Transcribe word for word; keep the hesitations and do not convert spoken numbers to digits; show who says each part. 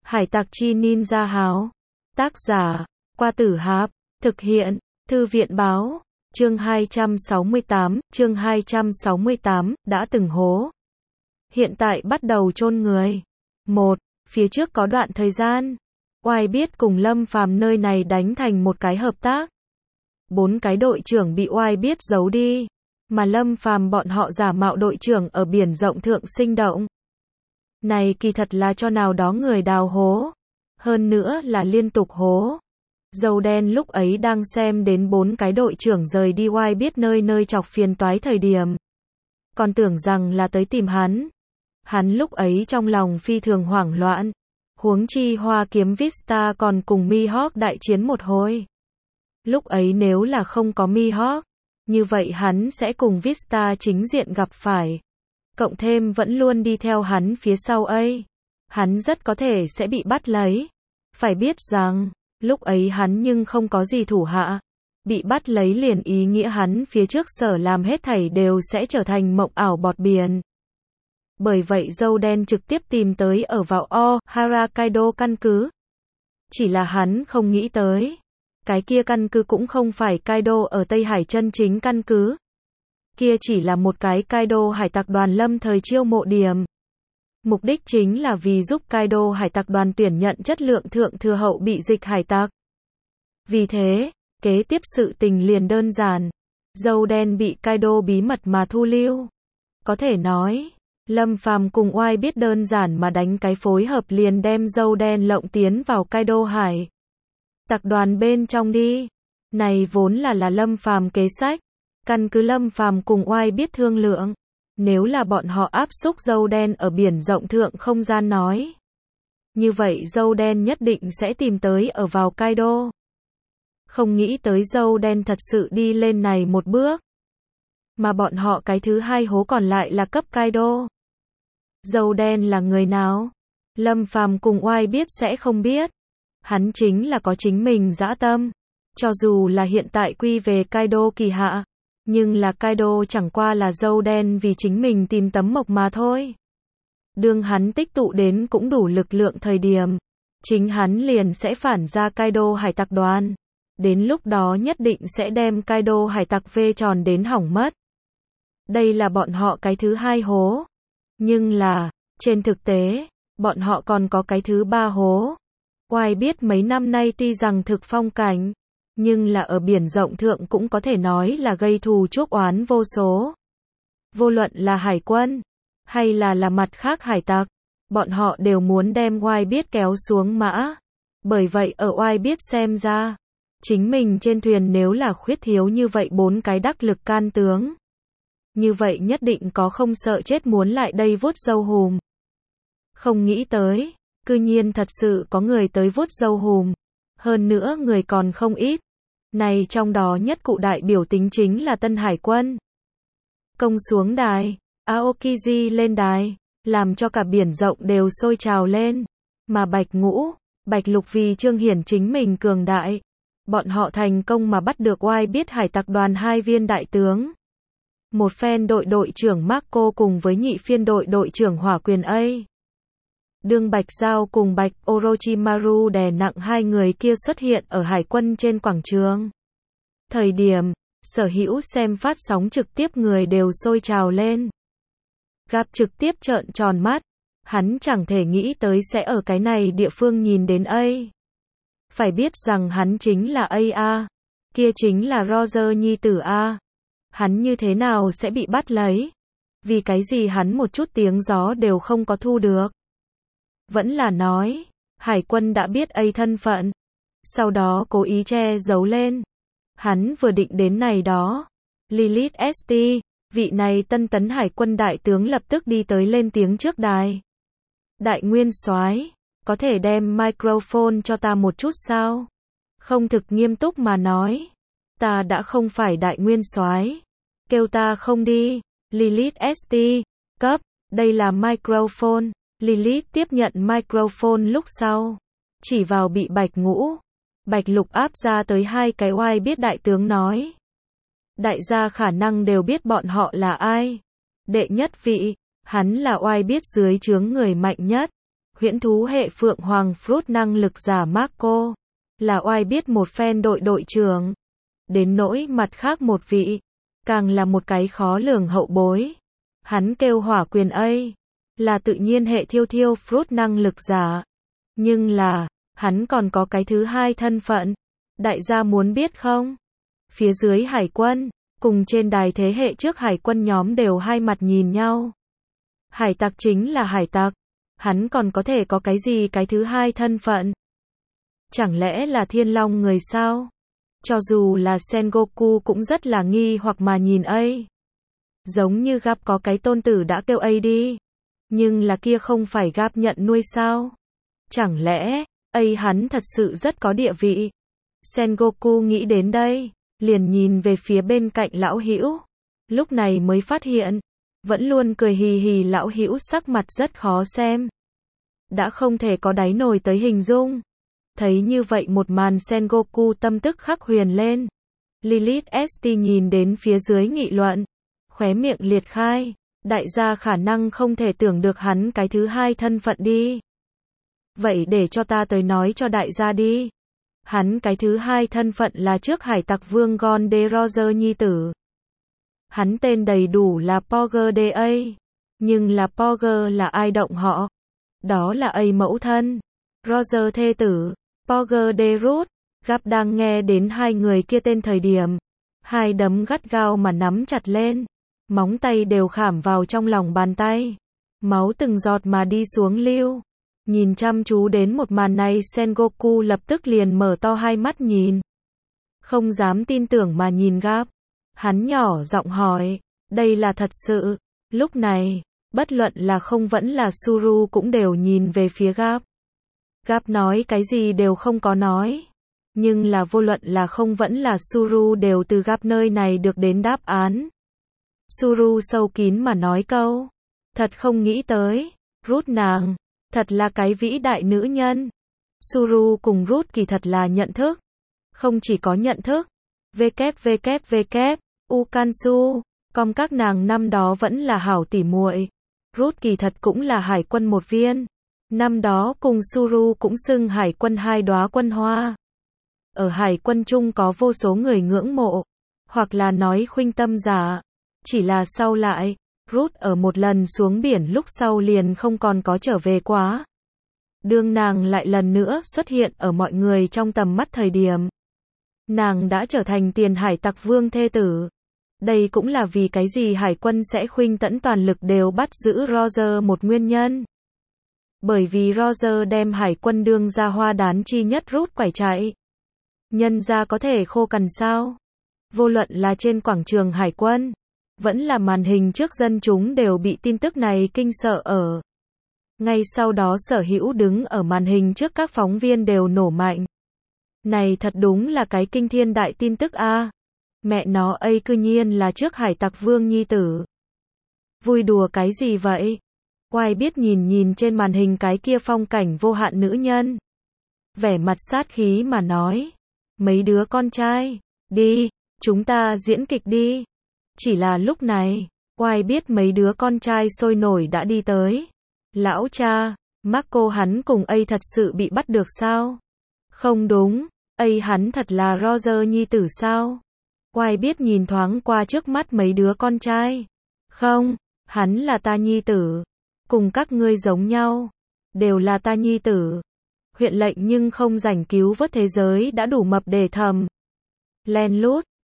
Speaker 1: Hải tặc chi ninja háo. Tác giả, Qua Tử Háp. Thực hiện, Thư viện báo. Chương hai trăm sáu mươi tám, chương hai trăm sáu mươi tám, đã từng hố. Hiện tại bắt đầu chôn người. một. Phía trước có đoạn thời gian, Oai biết cùng Lâm Phàm nơi này đánh thành một cái hợp tác. Bốn cái đội trưởng bị Oai biết giấu đi, mà Lâm Phàm bọn họ giả mạo đội trưởng ở biển rộng thượng sinh động. Này kỳ thật là cho nào đó người đào hố, hơn nữa là liên tục hố. Dâu đen lúc ấy đang xem đến bốn cái đội trưởng rời đi Oai biết nơi nơi chọc phiền toái thời điểm, còn tưởng rằng là tới tìm hắn. Hắn lúc ấy trong lòng phi thường hoảng loạn, huống chi Hoa Kiếm Vista còn cùng Mihawk đại chiến một hồi. Lúc ấy nếu là không có Mihawk, như vậy hắn sẽ cùng Vista chính diện gặp phải. Cộng thêm vẫn luôn đi theo hắn phía sau ấy, hắn rất có thể sẽ bị bắt lấy. Phải biết rằng, lúc ấy hắn nhưng không có gì thủ hạ. Bị bắt lấy liền ý nghĩa hắn phía trước sở làm hết thảy đều sẽ trở thành mộng ảo bọt biển. Bởi vậy dâu đen trực tiếp tìm tới ở vào Ohara Kaido căn cứ. Chỉ là hắn không nghĩ tới, cái kia căn cứ cũng không phải Kaido ở Tây Hải chân chính căn cứ. Kia chỉ là một cái Kaido hải tặc đoàn lâm thời chiêu mộ điểm. Mục đích chính là vì giúp Kaido hải tặc đoàn tuyển nhận chất lượng thượng thừa hậu bị dịch hải tặc. Vì thế, kế tiếp sự tình liền đơn giản. Dâu đen bị Kaido bí mật mà thu lưu. Có thể nói, Lâm Phàm cùng Oai biết đơn giản mà đánh cái phối hợp liền đem dâu đen lộng tiến vào Kaido hải tặc đoàn bên trong đi. Này vốn là là Lâm Phàm kế sách. Căn cứ Lâm Phàm cùng Oai biết thương lượng, nếu là bọn họ áp xúc dâu đen ở biển rộng thượng không gian nói, như vậy dâu đen nhất định sẽ tìm tới ở vào Kaido. Không nghĩ tới dâu đen thật sự đi lên này một bước, mà bọn họ cái thứ hai hố còn lại là cấp Kaido. Dâu đen là người nào? Lâm Phàm cùng Oai biết sẽ không biết. Hắn chính là có chính mình dã tâm. Cho dù là hiện tại quy về Kaido kỳ hạ, nhưng là Kaido chẳng qua là dâu đen vì chính mình tìm tấm mộc mà thôi. Đương hắn tích tụ đến cũng đủ lực lượng thời điểm, chính hắn liền sẽ phản ra Kaido hải tặc đoàn. Đến lúc đó nhất định sẽ đem Kaido hải tặc vê tròn đến hỏng mất. Đây là bọn họ cái thứ hai hố. Nhưng là, trên thực tế, bọn họ còn có cái thứ ba hố. Oai biết mấy năm nay tuy rằng thực phong cảnh, nhưng là ở biển rộng thượng cũng có thể nói là gây thù chuốc oán vô số. Vô luận là hải quân, hay là là mặt khác hải tặc, bọn họ đều muốn đem Oai biết kéo xuống mã. Bởi vậy ở Oai biết xem ra, chính mình trên thuyền nếu là khuyết thiếu như vậy bốn cái đắc lực can tướng, như vậy nhất định có không sợ chết muốn lại đây vuốt râu hùm. Không nghĩ tới, cư nhiên thật sự có người tới vuốt râu hùm. Hơn nữa người còn không ít. Này trong đó nhất cụ đại biểu tính chính là Tân Hải quân. Công xuống đài, Aokiji lên đài, làm cho cả biển rộng đều sôi trào lên. Mà Bạch Ngũ, Bạch Lục vì trương hiển chính mình cường đại, bọn họ thành công mà bắt được Oai biết hải tặc đoàn hai viên đại tướng. Một phen đội đội trưởng Marco cùng với nhị phiên đội đội trưởng Hỏa Quyền A. Đương Bạch Giao cùng Bạch Orochimaru đè nặng hai người kia xuất hiện ở hải quân trên quảng trường. Thời điểm, sở hữu xem phát sóng trực tiếp người đều sôi trào lên. Gặp trực tiếp trợn tròn mắt, hắn chẳng thể nghĩ tới sẽ ở cái này địa phương nhìn đến A. Phải biết rằng hắn chính là A A, kia chính là Roger nhi tử A. Hắn như thế nào sẽ bị bắt lấy? Vì cái gì hắn một chút tiếng gió đều không có thu được? Vẫn là nói, hải quân đã biết A thân phận, sau đó cố ý che giấu lên. Hắn vừa định đến này đó. Lilith ét tê, vị này tân tấn hải quân đại tướng lập tức đi tới lên tiếng trước đài. Đại nguyên soái, có thể đem microphone cho ta một chút sao? Không thực nghiêm túc mà nói, ta đã không phải đại nguyên soái, kêu ta không đi. Lilith ét tê, cấp, đây là microphone. Lilith tiếp nhận microphone lúc sau, chỉ vào bị Bạch Ngũ, Bạch Lục áp ra tới hai cái Oai biết đại tướng nói. Đại gia khả năng đều biết bọn họ là ai. Đệ nhất vị, hắn là Oai biết dưới trướng người mạnh nhất. huyễn thú hệ Phượng Hoàng Fruit năng lực giả Marco, là oai biết một phen đội đội trưởng. Đến nỗi mặt khác một vị, càng là một cái khó lường hậu bối. Hắn kêu hỏa quyền A, là tự nhiên hệ thiêu thiêu Fruit năng lực giả. Nhưng là, hắn còn có cái thứ hai thân phận. Đại gia muốn biết không? Phía dưới hải quân, cùng trên đài thế hệ trước hải quân nhóm đều hai mặt nhìn nhau. Hải tặc chính là hải tặc. Hắn còn có thể có cái gì cái thứ hai thân phận? Chẳng lẽ là thiên long người sao? Cho dù là Sengoku cũng rất là nghi hoặc mà nhìn A. Giống như gặp có cái tôn tử đã kêu A đi. Nhưng là kia không phải gặp nhận nuôi sao? Chẳng lẽ, A hắn thật sự rất có địa vị? Sengoku nghĩ đến đây, liền nhìn về phía bên cạnh lão hữu. Lúc này mới phát hiện, vẫn luôn cười hì hì lão hữu sắc mặt rất khó xem. Đã không thể có đáy nổi tới hình dung. Thấy như vậy một màn Sengoku tâm tức khắc huyền lên. Lilith ét tê nhìn đến phía dưới nghị luận. Khóe miệng liệt khai. Đại gia khả năng không thể tưởng được hắn cái thứ hai thân phận đi. Vậy để cho ta tới nói cho đại gia đi. Hắn cái thứ hai thân phận là trước hải tặc vương Gon de Roger nhi tử. Hắn tên đầy đủ là Porger de A. Nhưng là Porger là ai động họ? Đó là A mẫu thân. Roger thê tử. Porger de Root. Gap đang nghe đến hai người kia tên thời điểm. Hai đấm gắt gao mà nắm chặt lên. Móng tay đều khảm vào trong lòng bàn tay. Máu từng giọt mà đi xuống lưu. Nhìn chăm chú đến một màn này Sengoku lập tức liền mở to hai mắt nhìn. Không dám tin tưởng mà nhìn Gap. Hắn nhỏ giọng hỏi, đây là thật sự. Lúc này, bất luận là không vẫn là Suru cũng đều nhìn về phía Gap. Gap nói cái gì đều không có nói. Nhưng là vô luận là không vẫn là Suru đều từ Gap nơi này được đến đáp án. Suru sâu kín mà nói câu. Thật không nghĩ tới. Rút nàng. Thật là cái vĩ đại nữ nhân. Suru cùng Rút kỳ thật là nhận thức. Không chỉ có nhận thức. www. Ukansu. Com các nàng năm đó vẫn là hảo tỉ muội. Rút kỳ thật cũng là hải quân một viên. Năm đó cùng Suru cũng xưng hải quân hai đóa quân hoa. Ở hải quân chung có vô số người ngưỡng mộ. Hoặc là nói khuynh tâm giả. Chỉ là sau lại, Rút ở một lần xuống biển lúc sau liền không còn có trở về quá. Đương nàng lại lần nữa xuất hiện ở mọi người trong tầm mắt thời điểm. Nàng đã trở thành tiền hải tặc vương thê tử. Đây cũng là vì cái gì hải quân sẽ khuynh tẫn toàn lực đều bắt giữ Roger một nguyên nhân. Bởi vì Roger đem hải quân đương ra hoa đán chi nhất Rút quải chạy. Nhân ra có thể khô cằn sao? Vô luận là trên quảng trường hải quân. Vẫn là màn hình trước dân chúng đều bị tin tức này kinh sợ ở. Ngay sau đó sở hữu đứng ở màn hình trước các phóng viên đều nổ mạnh. Này thật đúng là cái kinh thiên đại tin tức a. Mẹ nó ấy cư nhiên là trước hải tặc vương nhi tử. Vui đùa cái gì vậy? Oai biết nhìn nhìn trên màn hình cái kia phong cảnh vô hạn nữ nhân. Vẻ mặt sát khí mà nói. Mấy đứa con trai, đi, chúng ta diễn kịch đi. Chỉ là lúc này, oai biết mấy đứa con trai sôi nổi đã đi tới. Lão cha, Marco hắn cùng A thật sự bị bắt được sao? Không đúng, A hắn thật là Roger nhi tử sao? Oai biết nhìn thoáng qua trước mắt mấy đứa con trai. Không, hắn là ta nhi tử. Cùng các ngươi giống nhau. Đều là ta nhi tử. Huyện lệnh nhưng không rảnh cứu vớt thế giới đã đủ mập để thầm. Len lút,